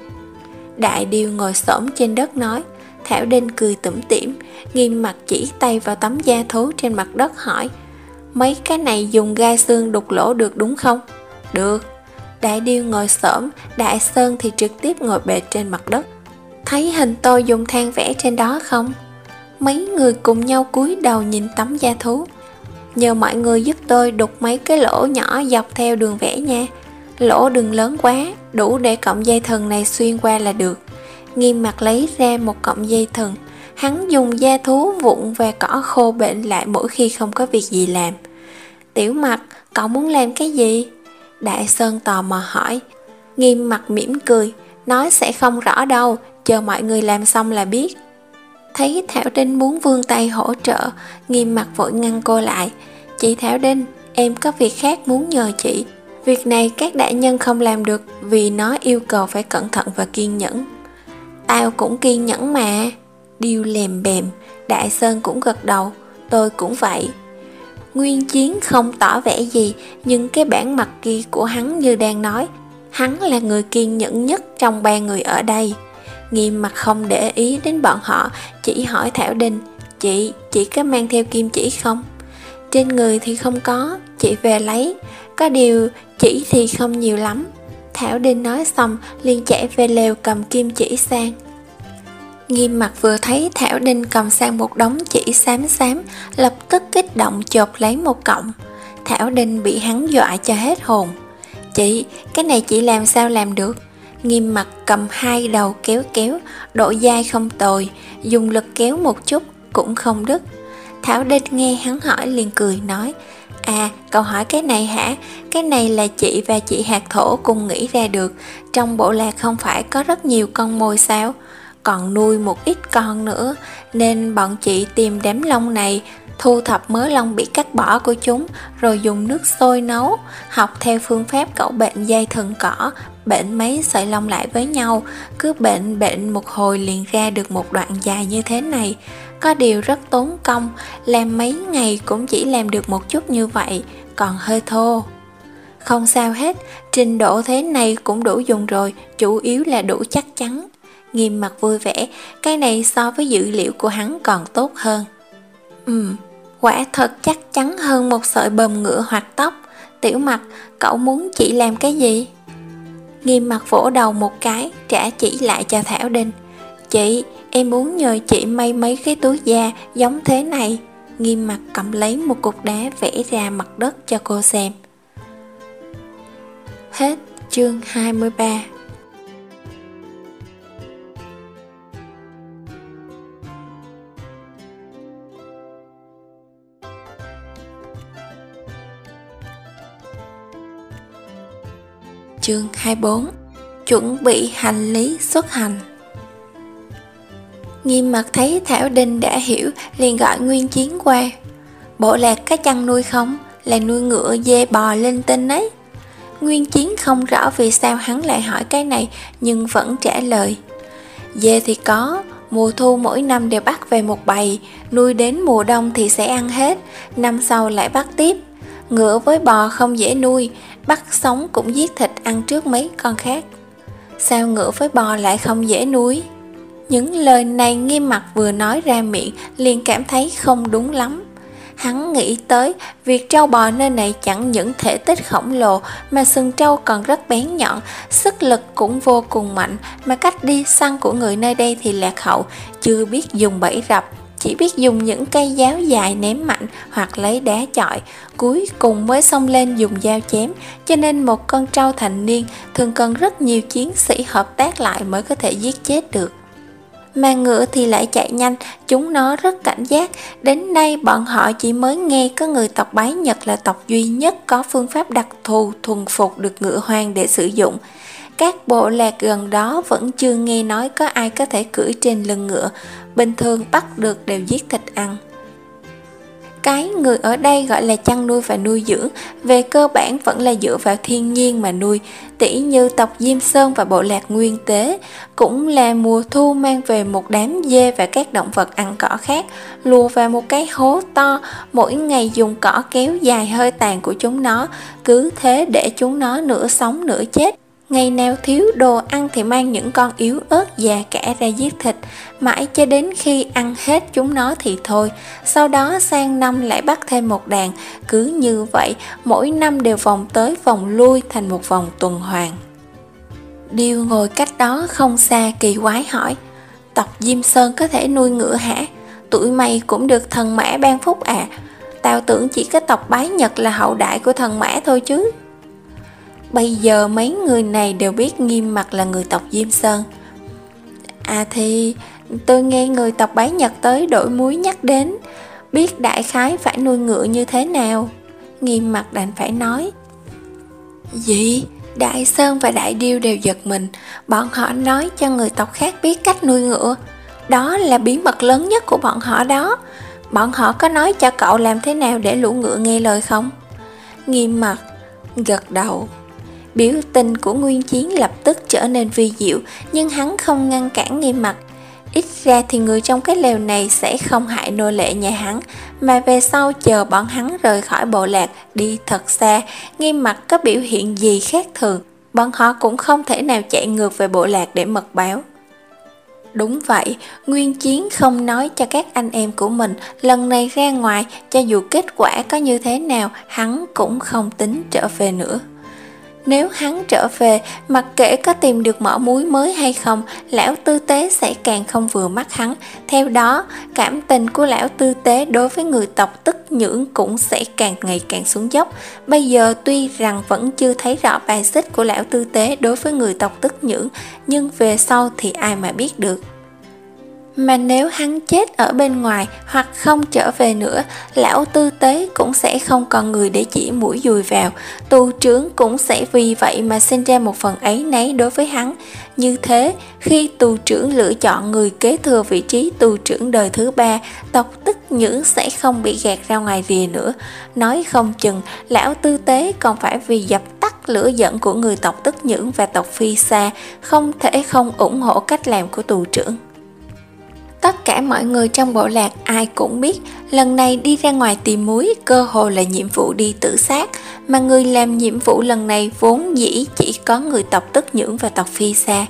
Đại Điêu ngồi xổm trên đất nói. Thảo Đinh cười tủm tỉm. Nghiêm Mặt chỉ tay vào tấm da thú trên mặt đất hỏi, mấy cái này dùng gai xương đục lỗ được đúng không? Được. Đại Điêu ngồi xổm, Đại Sơn thì trực tiếp ngồi bệt trên mặt đất. Thấy hình tôi dùng than vẽ trên đó không? Mấy người cùng nhau cúi đầu nhìn tấm da thú. Nhờ mọi người giúp tôi đục mấy cái lỗ nhỏ dọc theo đường vẽ nha. Lỗ đừng lớn quá, đủ để cọng dây thừng này xuyên qua là được. Nghiêm Mặt lấy ra một cọng dây thừng. Hắn dùng da thú vụn và cỏ khô bệnh lại mỗi khi không có việc gì làm. Tiểu Mặt, cậu muốn làm cái gì? Đại Sơn tò mò hỏi. Nghiêm Mặt mỉm cười, nói sẽ không rõ đâu, chờ mọi người làm xong là biết. Thấy Thảo Đinh muốn vươn tay hỗ trợ, Nghiêm Mặt vội ngăn cô lại. Chị Thảo Đinh, em có việc khác muốn nhờ chị. Việc này các đại nhân không làm được vì nó yêu cầu phải cẩn thận và kiên nhẫn. Tao cũng kiên nhẫn mà. Điêu lèm bèm. Đại Sơn cũng gật đầu. Tôi cũng vậy. Nguyên Chiến không tỏ vẻ gì, nhưng cái bản mặt kia của hắn như đang nói hắn là người kiên nhẫn nhất trong ba người ở đây. Nghiêm Mặt không để ý đến bọn họ, chỉ hỏi Thảo Đinh, Chị, chị có mang theo kim chỉ không? Trên người thì không có, chị về lấy. Có điều chỉ thì không nhiều lắm. Thảo Đinh nói xong liền chạy về lều cầm kim chỉ sang. Nghiêm Mặt vừa thấy Thảo Đinh cầm sang một đống chỉ xám xám, lập tức kích động chộp lấy một cọng. Thảo Đinh bị hắn dọa cho hết hồn. Chị, cái này chị làm sao làm được? Nghiêm Mặt cầm hai đầu kéo kéo, độ dai không tồi, dùng lực kéo một chút cũng không đứt. Thảo Đinh nghe hắn hỏi liền cười nói, à, cậu hỏi cái này hả? Cái này là chị và chị Hạt Thổ cùng nghĩ ra được. Trong bộ lạc không phải có rất nhiều con mồi sao? Còn nuôi một ít con nữa, nên bọn chị tìm đám lông này, thu thập mớ lông bị cắt bỏ của chúng, rồi dùng nước sôi nấu, học theo phương pháp cậu bệnh dây thừng cỏ, bệnh mấy sợi lông lại với nhau, cứ bệnh bệnh một hồi liền ra được một đoạn dài như thế này. Có điều rất tốn công, làm mấy ngày cũng chỉ làm được một chút như vậy, còn hơi thô. Không sao hết, trình độ thế này cũng đủ dùng rồi, chủ yếu là đủ chắc chắn. Nghiêm Mặt vui vẻ, cái này so với dữ liệu của hắn còn tốt hơn. Ừm, quả thật chắc chắn hơn một sợi bờm ngựa hoặc tóc. Tiểu Mặc, cậu muốn chị làm cái gì? Nghiêm Mặc vỗ đầu một cái, trả chỉ lại cho Thảo Đinh. Chị, em muốn nhờ chị may mấy cái túi da giống thế này. Nghiêm Mặc cầm lấy một cục đá vẽ ra mặt đất cho cô xem. Hết chương hai mươi ba. Chương hai mươi bốn. Chuẩn bị hành lý xuất hành. Nghiêm Mặc thấy Thảo Đinh đã hiểu, liền gọi Nguyên Chiến qua. Bộ Lạc có chăn nuôi không? Là nuôi ngựa, dê, bò linh tinh ấy. Nguyên Chiến không rõ vì sao hắn lại hỏi cái này, nhưng vẫn trả lời. Dê thì có, mùa thu mỗi năm đều bắt về một bầy, nuôi đến mùa đông thì sẽ ăn hết, năm sau lại bắt tiếp. Ngựa với bò không dễ nuôi, bắt sống cũng giết thịt ăn trước mấy con khác. Sao ngựa với bò lại không dễ nuôi? Những lời này Nghiêm Mặc vừa nói ra miệng liền cảm thấy không đúng lắm. Hắn nghĩ tới việc trâu bò nơi này chẳng những thể tích khổng lồ mà sừng trâu còn rất bén nhọn, sức lực cũng vô cùng mạnh, mà cách đi săn của người nơi đây thì lạc hậu, chưa biết dùng bẫy rập, chỉ biết dùng những cây giáo dài ném mạnh hoặc lấy đá chọi, cuối cùng mới xông lên dùng dao chém, cho nên một con trâu thành niên thường cần rất nhiều chiến sĩ hợp tác lại mới có thể giết chết được. Mà ngựa thì lại chạy nhanh, chúng nó rất cảnh giác. Đến nay bọn họ chỉ mới nghe có người tộc Bái Nhật là tộc duy nhất có phương pháp đặc thù thuần phục được ngựa hoang để sử dụng. Các bộ lạc gần đó vẫn chưa nghe nói có ai có thể cưỡi trên lưng ngựa, bình thường bắt được đều giết thịt ăn. Cái người ở đây gọi là chăn nuôi và nuôi dưỡng, về cơ bản vẫn là dựa vào thiên nhiên mà nuôi, tỉ như tộc Diêm Sơn và bộ lạc Nguyên Tế, cũng là mùa thu mang về một đám dê và các động vật ăn cỏ khác, lùa vào một cái hố to, mỗi ngày dùng cỏ kéo dài hơi tàn của chúng nó, cứ thế để chúng nó nửa sống nửa chết. Ngày nào thiếu đồ ăn thì mang những con yếu ớt già cả ra giết thịt, mãi cho đến khi ăn hết chúng nó thì thôi. Sau đó sang năm lại bắt thêm một đàn, cứ như vậy mỗi năm đều vòng tới vòng lui thành một vòng tuần hoàn. Điêu ngồi cách đó không xa kỳ quái hỏi, tộc Diêm Sơn có thể nuôi ngựa hả? Tụi mày cũng được thần mã ban phúc à? Tao tưởng chỉ có tộc Bái Nhật là hậu đại của thần mã thôi chứ. Bây giờ mấy người này đều biết Nghiêm Mặc là người tộc Diêm Sơn. À thì tôi nghe người tộc Bái Nhật tới đổi muối nhắc đến, biết đại khái phải nuôi ngựa như thế nào. Nghiêm Mặc đành phải nói. Gì? Đại Sơn và Đại Điêu đều giật mình. Bọn họ nói cho người tộc khác biết cách nuôi ngựa. Đó là bí mật lớn nhất của bọn họ đó. Bọn họ có nói cho cậu làm thế nào để lũ ngựa nghe lời không? Nghiêm Mặc gật đầu. Biểu tình của Nguyên Chiến lập tức trở nên vi diệu, nhưng hắn không ngăn cản Nghiêm Mặc. Ít ra thì người trong cái lều này sẽ không hại nô lệ nhà hắn, mà về sau chờ bọn hắn rời khỏi bộ lạc đi thật xa, Nghiêm Mặc có biểu hiện gì khác thường, bọn họ cũng không thể nào chạy ngược về bộ lạc để mật báo. Đúng vậy, Nguyên Chiến không nói cho các anh em của mình lần này ra ngoài, cho dù kết quả có như thế nào, hắn cũng không tính trở về nữa. Nếu hắn trở về, mặc kệ có tìm được mỏ muối mới hay không, lão tư tế sẽ càng không vừa mắt hắn. Theo đó, cảm tình của lão tư tế đối với người tộc Tức Nhưỡng cũng sẽ càng ngày càng xuống dốc. Bây giờ tuy rằng vẫn chưa thấy rõ bài xích của lão tư tế đối với người tộc Tức Nhưỡng, nhưng về sau thì ai mà biết được. Mà nếu hắn chết ở bên ngoài hoặc không trở về nữa, lão tư tế cũng sẽ không còn người để chỉ mũi dùi vào. Tù trưởng cũng sẽ vì vậy mà sinh ra một phần áy náy đối với hắn. Như thế, khi tù trưởng lựa chọn người kế thừa vị trí tù trưởng đời thứ ba, tộc Tức Nhưỡng sẽ không bị gạt ra ngoài rìa nữa. Nói không chừng, lão tư tế còn phải vì dập tắt lửa giận của người tộc Tức Nhưỡng và tộc Phi Sa, không thể không ủng hộ cách làm của tù trưởng. Tất cả mọi người trong bộ lạc ai cũng biết lần này đi ra ngoài tìm muối cơ hồ là nhiệm vụ đi tự sát, mà người làm nhiệm vụ lần này vốn dĩ chỉ có người tộc Tức Nhưỡng và tộc Phi Sa.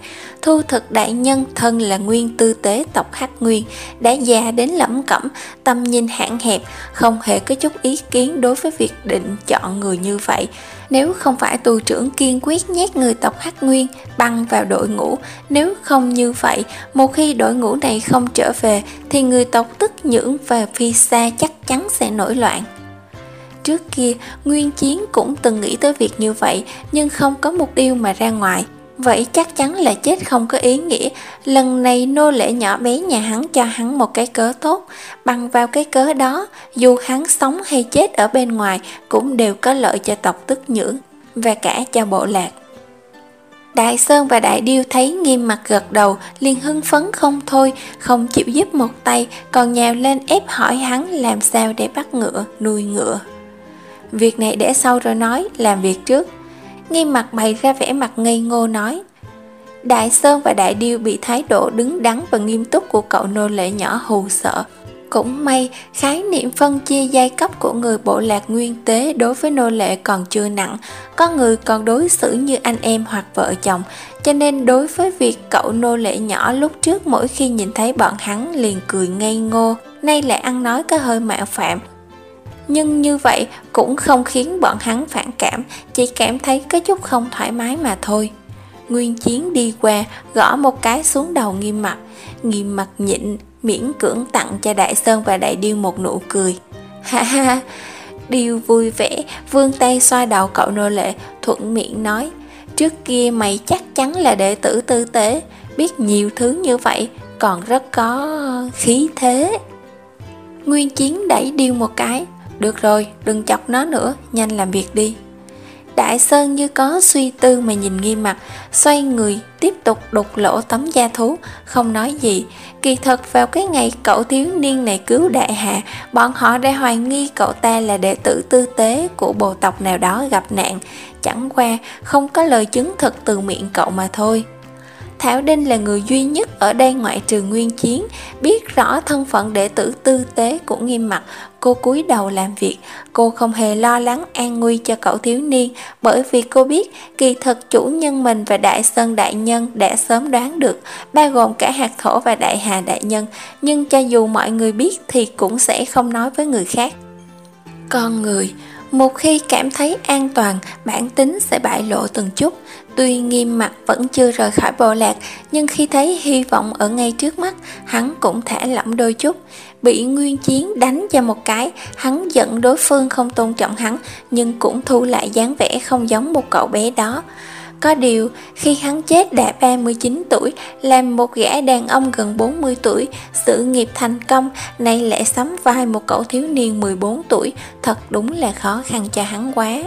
Thu Thực đại nhân thân là nguyên tư tế tộc Hắc Nguyên, đã già đến lẩm cẩm, tầm nhìn hạn hẹp, không hề có chút ý kiến đối với việc định chọn người như vậy. Nếu không phải tù trưởng kiên quyết nhét người tộc Hắc Nguyên băng vào đội ngũ, nếu không như vậy, một khi đội ngũ này không trở về thì người tộc Tức Nhưỡng và Phi Sa chắc chắn sẽ nổi loạn. Trước kia, Nguyên Chiến cũng từng nghĩ tới việc như vậy, nhưng không có mục tiêu mà ra ngoài. Vậy chắc chắn là chết không có ý nghĩa. Lần này nô lệ nhỏ bé nhà hắn cho hắn một cái cớ tốt. Bằng vào cái cớ đó, dù hắn sống hay chết ở bên ngoài cũng đều có lợi cho tộc Tức Nhưỡng và cả cho bộ lạc. Đại Sơn và Đại Điêu thấy Nghiêm Mặt gật đầu, liền hưng phấn không thôi, không chịu giúp một tay, còn nhào lên ép hỏi hắn làm sao để bắt ngựa, nuôi ngựa. Việc này để sau rồi nói, làm việc trước. Nghiêm Mặt bày ra vẻ mặt ngây ngô nói. Đại Sơn và Đại Điêu bị thái độ đứng đắn và nghiêm túc của cậu nô lệ nhỏ hù sợ. Cũng may, khái niệm phân chia giai cấp của người bộ lạc nguyên tế đối với nô lệ còn chưa nặng, có người còn đối xử như anh em hoặc vợ chồng, cho nên đối với việc cậu nô lệ nhỏ lúc trước mỗi khi nhìn thấy bọn hắn liền cười ngây ngô, nay lại ăn nói có hơi mạo phạm. Nhưng như vậy cũng không khiến bọn hắn phản cảm, chỉ cảm thấy có chút không thoải mái mà thôi. Nguyên Chiến đi qua, gõ một cái xuống đầu Nghiêm Mặt. Nghiêm Mặt nhịn, miễn cưỡng tặng cho Đại Sơn và Đại Điêu một nụ cười. Ha ha, Điêu vui vẻ, vươn tay xoa đầu cậu nô lệ, thuận miệng nói. Trước kia mày chắc chắn là đệ tử tư tế, biết nhiều thứ như vậy, còn rất có khí thế. Nguyên Chiến đẩy Điêu một cái. Được rồi, đừng chọc nó nữa, nhanh làm việc đi. Đại Sơn như có suy tư mà nhìn Nghiêm Mặt, xoay người tiếp tục đục lỗ tấm da thú, không nói gì. Kỳ thật vào cái ngày cậu thiếu niên này cứu Đại Hà, bọn họ đã hoài nghi cậu ta là đệ tử tư tế của bộ tộc nào đó gặp nạn, chẳng qua không có lời chứng thực từ miệng cậu mà thôi. Thảo Đinh là người duy nhất ở đây ngoại trừ Nguyên Chiến, biết rõ thân phận đệ tử tư tế của Nghiêm Mặt. Cô cúi đầu làm việc, cô không hề lo lắng an nguy cho cậu thiếu niên, bởi vì cô biết kỳ thực chủ nhân mình và Đại Sơn đại nhân đã sớm đoán được, bao gồm cả Hạt Thổ và Đại Hà đại nhân, nhưng cho dù mọi người biết thì cũng sẽ không nói với người khác. Con người, một khi cảm thấy an toàn, bản tính sẽ bại lộ từng chút. Tuy Nghiêm Mặt vẫn chưa rời khỏi bộ lạc, nhưng khi thấy hy vọng ở ngay trước mắt, hắn cũng thả lỏng đôi chút. Bị Nguyên Chiến đánh cho một cái, hắn giận đối phương không tôn trọng hắn, nhưng cũng thu lại dáng vẻ không giống một cậu bé đó. Có điều, khi hắn chết đã ba mươi chín tuổi, làm một gã đàn ông gần bốn mươi tuổi, sự nghiệp thành công, nay lại sắm vai một cậu thiếu niên mười bốn tuổi, thật đúng là khó khăn cho hắn quá.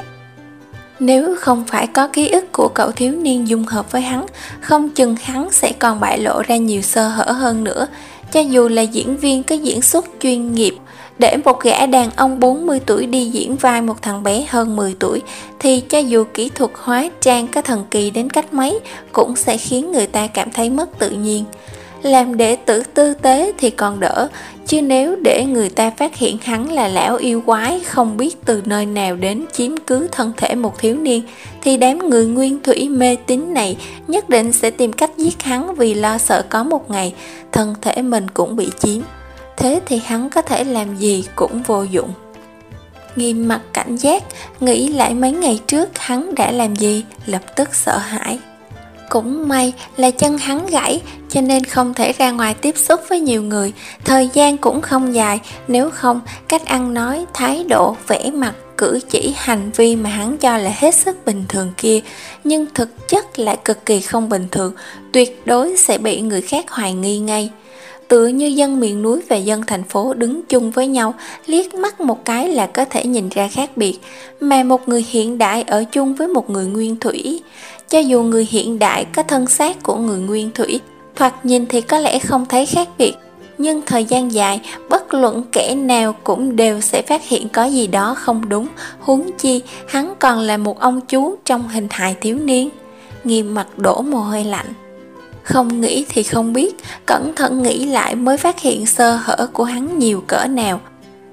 Nếu không phải có ký ức của cậu thiếu niên dung hợp với hắn, không chừng hắn sẽ còn bại lộ ra nhiều sơ hở hơn nữa. Cho dù là diễn viên có diễn xuất chuyên nghiệp, để một gã đàn ông bốn mươi tuổi đi diễn vai một thằng bé hơn mười tuổi, thì cho dù kỹ thuật hóa trang có thần kỳ đến cách mấy, cũng sẽ khiến người ta cảm thấy mất tự nhiên. Làm đệ tử tư tế thì còn đỡ, chứ nếu để người ta phát hiện hắn là lão yêu quái không biết từ nơi nào đến chiếm cứ thân thể một thiếu niên, thì đám người nguyên thủy mê tín này nhất định sẽ tìm cách giết hắn, vì lo sợ có một ngày thân thể mình cũng bị chiếm. Thế thì hắn có thể làm gì cũng vô dụng. Nghiêm Mặt cảnh giác, nghĩ lại mấy ngày trước hắn đã làm gì, lập tức sợ hãi. Cũng may là chân hắn gãy, cho nên không thể ra ngoài tiếp xúc với nhiều người, thời gian cũng không dài, nếu không cách ăn nói, thái độ, vẻ mặt, cử chỉ, hành vi mà hắn cho là hết sức bình thường kia, nhưng thực chất lại cực kỳ không bình thường, tuyệt đối sẽ bị người khác hoài nghi ngay. Tựa như dân miền núi và dân thành phố đứng chung với nhau, liếc mắt một cái là có thể nhìn ra khác biệt, mà một người hiện đại ở chung với một người nguyên thủy. Cho dù người hiện đại có thân xác của người nguyên thủy, thoạt nhìn thì có lẽ không thấy khác biệt, nhưng thời gian dài, bất luận kẻ nào cũng đều sẽ phát hiện có gì đó không đúng, huống chi hắn còn là một ông chú trong hình hài thiếu niên. Nghiêm Mặt đổ mồ hôi lạnh. Không nghĩ thì không biết, cẩn thận nghĩ lại mới phát hiện sơ hở của hắn nhiều cỡ nào.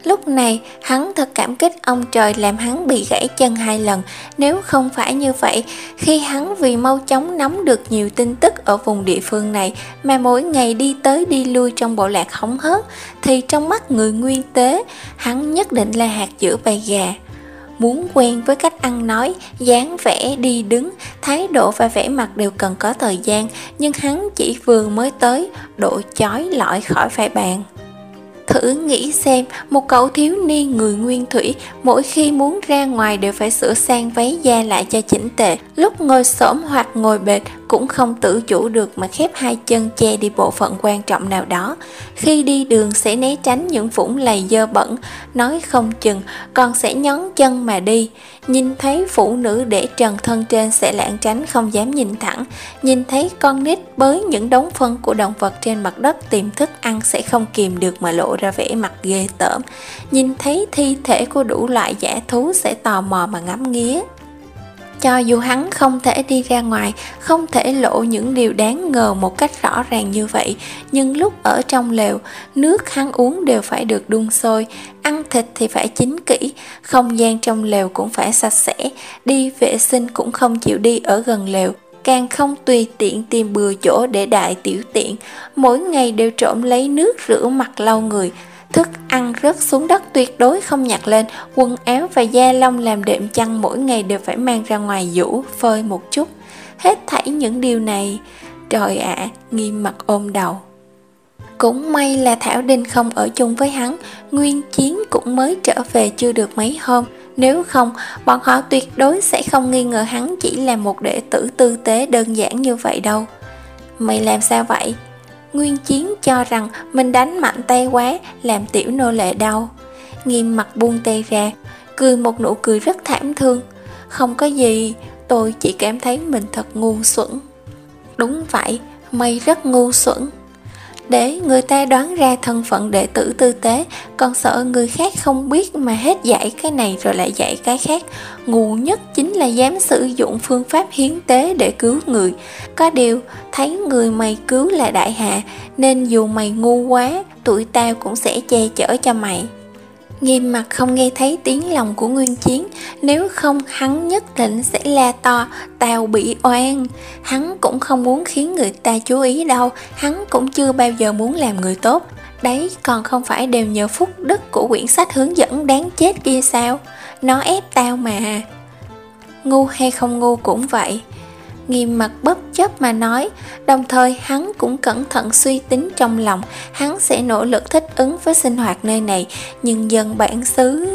Lúc này hắn thật cảm kích ông trời làm hắn bị gãy chân hai lần. Nếu không phải như vậy, khi hắn vì mau chóng nắm được nhiều tin tức ở vùng địa phương này mà mỗi ngày đi tới đi lui trong bộ lạc hóng hớt, thì trong mắt người nguyên tế, hắn nhất định là hạt giữa bầy gà. Muốn quen với cách ăn nói, dáng vẻ, đi đứng, thái độ và vẻ mặt đều cần có thời gian, nhưng hắn chỉ vừa mới tới, độ chói lọi khỏi phải bàn. Thử nghĩ xem, một cậu thiếu niên người Nguyên Thủy mỗi khi muốn ra ngoài đều phải sửa sang váy da lại cho chỉnh tề, lúc ngồi xổm hoặc ngồi bệt cũng không tự chủ được mà khép hai chân che đi bộ phận quan trọng nào đó. Khi đi đường sẽ né tránh những vũng lầy dơ bẩn, nói không chừng còn sẽ nhón chân mà đi. Nhìn thấy phụ nữ để trần thân trên sẽ lảng tránh không dám nhìn thẳng. Nhìn thấy con nít bới những đống phân của động vật trên mặt đất tìm thức ăn sẽ không kìm được mà lộ ra vẻ mặt ghê tởm. Nhìn thấy thi thể của đủ loại dã thú sẽ tò mò mà ngắm nghía. Cho dù hắn không thể đi ra ngoài, không thể lộ những điều đáng ngờ một cách rõ ràng như vậy, nhưng lúc ở trong lều, nước hắn uống đều phải được đun sôi, ăn thịt thì phải chín kỹ, không gian trong lều cũng phải sạch sẽ, đi vệ sinh cũng không chịu đi ở gần lều, càng không tùy tiện tìm bừa chỗ để đại tiểu tiện, mỗi ngày đều trộm lấy nước rửa mặt lau người. Thức ăn rớt xuống đất tuyệt đối không nhặt lên, quần áo và da lông làm đệm chăn mỗi ngày đều phải mang ra ngoài giũ, phơi một chút. Hết thảy những điều này, trời ạ, à, Nghiêm mặt ôm đầu. Cũng may là Thảo Đinh không ở chung với hắn, Nguyên Chiến cũng mới trở về chưa được mấy hôm. Nếu không, bọn họ tuyệt đối sẽ không nghi ngờ hắn chỉ là một đệ tử tư tế đơn giản như vậy đâu. Mày làm sao vậy? Nguyên Chiến cho rằng mình đánh mạnh tay quá, làm tiểu nô lệ đau. Nghiêm mặt buông tay ra, cười một nụ cười rất thảm thương. Không có gì, tôi chỉ cảm thấy mình thật ngu xuẩn. Đúng vậy, mày rất ngu xuẩn. Để người ta đoán ra thân phận đệ tử tư tế, còn sợ người khác không biết mà hết dạy cái này rồi lại dạy cái khác. Ngu nhất chính là dám sử dụng phương pháp hiến tế để cứu người. Có điều, thấy người mày cứu là đại hạ, nên dù mày ngu quá, tụi tao cũng sẽ che chở cho mày. Nghiêm mặt không nghe thấy tiếng lòng của Nguyên Chiến, nếu không hắn nhất định sẽ la to, tao bị oan. Hắn cũng không muốn khiến người ta chú ý đâu, hắn cũng chưa bao giờ muốn làm người tốt. Đấy còn không phải đều nhờ phúc đức của quyển sách hướng dẫn đáng chết kia sao? Nó ép tao mà. Ngu hay không ngu cũng vậy. Nghiêm mặt bất chấp mà nói, đồng thời hắn cũng cẩn thận suy tính trong lòng, hắn sẽ nỗ lực thích ứng với sinh hoạt nơi này, nhưng dân bản xứ,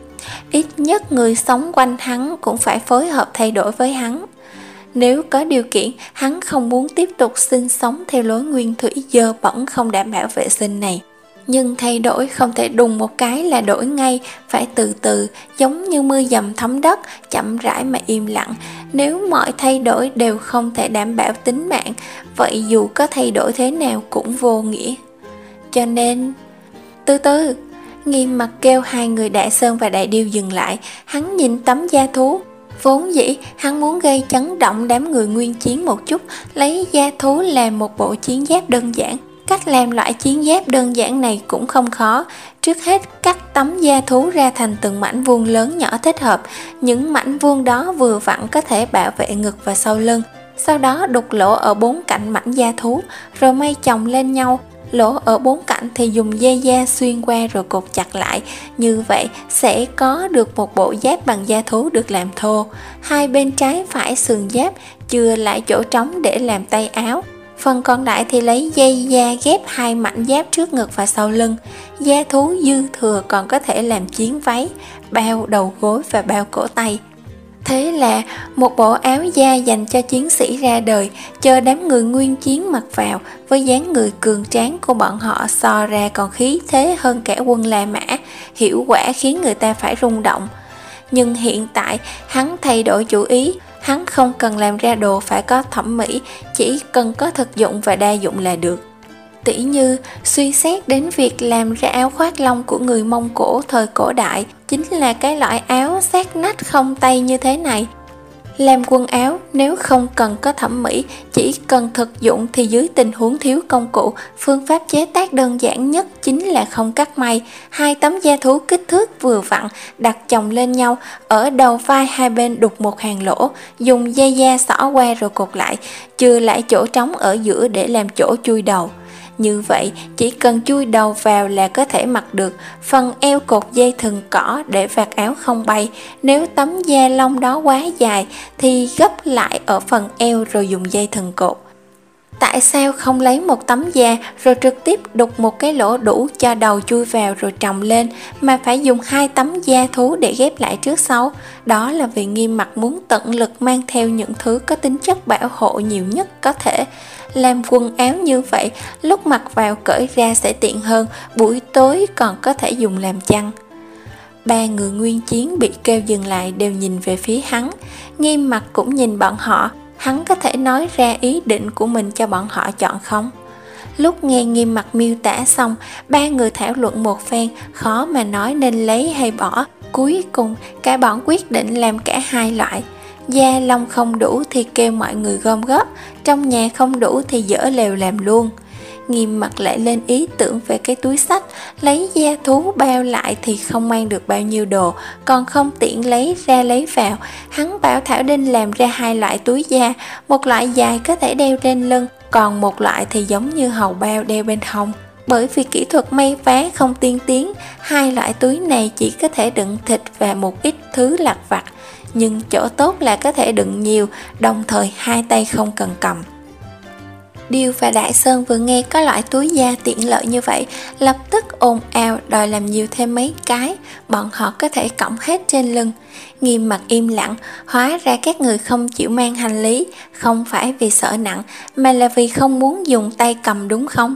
ít nhất người sống quanh hắn cũng phải phối hợp thay đổi với hắn. Nếu có điều kiện, hắn không muốn tiếp tục sinh sống theo lối nguyên thủy dơ bẩn không đảm bảo vệ sinh này. Nhưng thay đổi không thể đùng một cái là đổi ngay, phải từ từ, giống như mưa dầm thấm đất, chậm rãi mà im lặng. Nếu mọi thay đổi đều không thể đảm bảo tính mạng, vậy dù có thay đổi thế nào cũng vô nghĩa. Cho nên, từ từ, Nghiêm mặt kêu hai người Đại Sơn và Đại Điêu dừng lại, hắn nhìn tấm da thú. Vốn dĩ, hắn muốn gây chấn động đám người Nguyên Chiến một chút, lấy da thú làm một bộ chiến giáp đơn giản. Cách làm loại chiến giáp đơn giản này cũng không khó. Trước hết cắt tấm da thú ra thành từng mảnh vuông lớn nhỏ thích hợp. Những mảnh vuông đó vừa vặn có thể bảo vệ ngực và sau lưng. Sau đó đục lỗ ở bốn cạnh mảnh da thú, rồi may chồng lên nhau. Lỗ ở bốn cạnh thì dùng dây da xuyên qua rồi cột chặt lại. Như vậy sẽ có được một bộ giáp bằng da thú được làm thô. Hai bên trái phải sườn giáp, chừa lại chỗ trống để làm tay áo. Phần còn lại thì lấy dây da ghép hai mảnh giáp trước ngực và sau lưng. Da thú dư thừa còn có thể làm chiến váy, bao đầu gối và bao cổ tay. Thế là một bộ áo da dành cho chiến sĩ ra đời, chờ đám người Nguyên Chiến mặc vào. Với dáng người cường tráng của bọn họ so ra còn khí thế hơn cả quân La Mã, hiệu quả khiến người ta phải rung động. Nhưng hiện tại hắn thay đổi chủ ý. Hắn không cần làm ra đồ phải có thẩm mỹ, chỉ cần có thực dụng và đa dụng là được. Tỉ như suy xét đến việc làm ra áo khoác lông của người Mông Cổ thời cổ đại, chính là cái loại áo sát nách không tay như thế này. Làm quần áo nếu không cần có thẩm mỹ, chỉ cần thực dụng thì dưới tình huống thiếu công cụ, phương pháp chế tác đơn giản nhất chính là không cắt may. Hai tấm da thú kích thước vừa vặn đặt chồng lên nhau, ở đầu vai hai bên đục một hàng lỗ, dùng dây da xỏ qua rồi cột lại, chừa lại chỗ trống ở giữa để làm chỗ chui đầu. Như vậy, chỉ cần chui đầu vào là có thể mặc được. Phần eo cột dây thừng cỏ để vạt áo không bay. Nếu tấm da lông đó quá dài thì gấp lại ở phần eo rồi dùng dây thừng cột. Tại sao không lấy một tấm da rồi trực tiếp đục một cái lỗ đủ cho đầu chui vào rồi trồng lên, mà phải dùng hai tấm da thú để ghép lại trước sau? Đó là vì Nghiêm Mặc muốn tận lực mang theo những thứ có tính chất bảo hộ nhiều nhất có thể. Làm quần áo như vậy, lúc mặc vào cởi ra sẽ tiện hơn, buổi tối còn có thể dùng làm chăn. Ba người Nguyên Chiến bị kêu dừng lại đều nhìn về phía hắn. Nghiêm Mặc cũng nhìn bọn họ. Hắn có thể nói ra ý định của mình cho bọn họ chọn không? Lúc nghe Nghiêm Mặc miêu tả xong, ba người thảo luận một phen, khó mà nói nên lấy hay bỏ. Cuối cùng, cả bọn quyết định làm cả hai loại. Da lông không đủ thì kêu mọi người gom góp, trong nhà không đủ thì dỡ lều làm luôn. Nghiêm Mặc lại lên ý tưởng về cái túi xách, lấy da thú bao lại thì không mang được bao nhiêu đồ, còn không tiện lấy ra lấy vào. Hắn bảo Thảo Đinh làm ra hai loại túi da, một loại dài có thể đeo trên lưng, còn một loại thì giống như hầu bao đeo bên hông. Bởi vì kỹ thuật may vá không tiên tiến, hai loại túi này chỉ có thể đựng thịt và một ít thứ lặt vặt, nhưng chỗ tốt là có thể đựng nhiều, đồng thời hai tay không cần cầm. Điều và Đại Sơn vừa nghe có loại túi da tiện lợi như vậy, lập tức ồn ào đòi làm nhiều thêm mấy cái, bọn họ có thể cõng hết trên lưng. Nghiêm Mặc im lặng, hóa ra các người không chịu mang hành lý, không phải vì sợ nặng, mà là vì không muốn dùng tay cầm đúng không?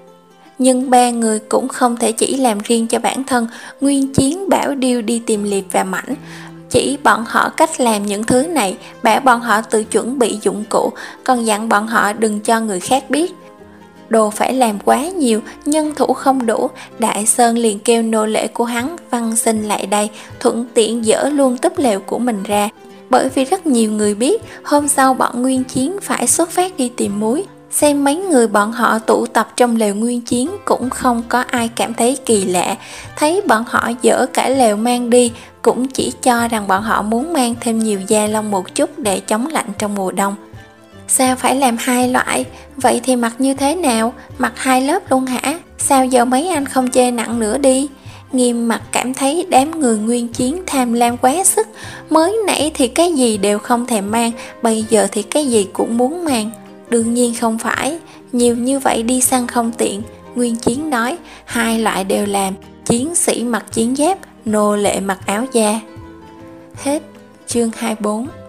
Nhưng ba người cũng không thể chỉ làm riêng cho bản thân. Nguyên Chiến bảo Điêu đi tìm Liệp và Mảnh, chỉ bọn họ cách làm những thứ này, bảo bọn họ tự chuẩn bị dụng cụ, còn dặn bọn họ đừng cho người khác biết. Đồ phải làm quá nhiều, nhân thủ không đủ. Đại Sơn liền kêu nô lệ của hắn văn xin lại đây, thuận tiện dỡ luôn túp lều của mình ra. Bởi vì rất nhiều người biết hôm sau bọn Nguyên Chiến phải xuất phát đi tìm muối. Xem mấy người bọn họ tụ tập trong lều Nguyên Chiến cũng không có ai cảm thấy kỳ lạ. Thấy bọn họ dỡ cả lều mang đi, cũng chỉ cho rằng bọn họ muốn mang thêm nhiều da lông một chút để chống lạnh trong mùa đông. Sao phải làm hai loại? Vậy thì mặc như thế nào? Mặc hai lớp luôn hả? Sao giờ mấy anh không chê nặng nữa đi? Nghiêm Mặc cảm thấy đám người Nguyên Chiến tham lam quá sức. Mới nãy thì cái gì đều không thèm mang, bây giờ thì cái gì cũng muốn mang. Đương nhiên không phải, nhiều như vậy đi săn không tiện. Nguyên Chiến nói, hai loại đều làm, chiến sĩ mặc chiến giáp, nô lệ mặc áo da. Hết chương hai mươi bốn.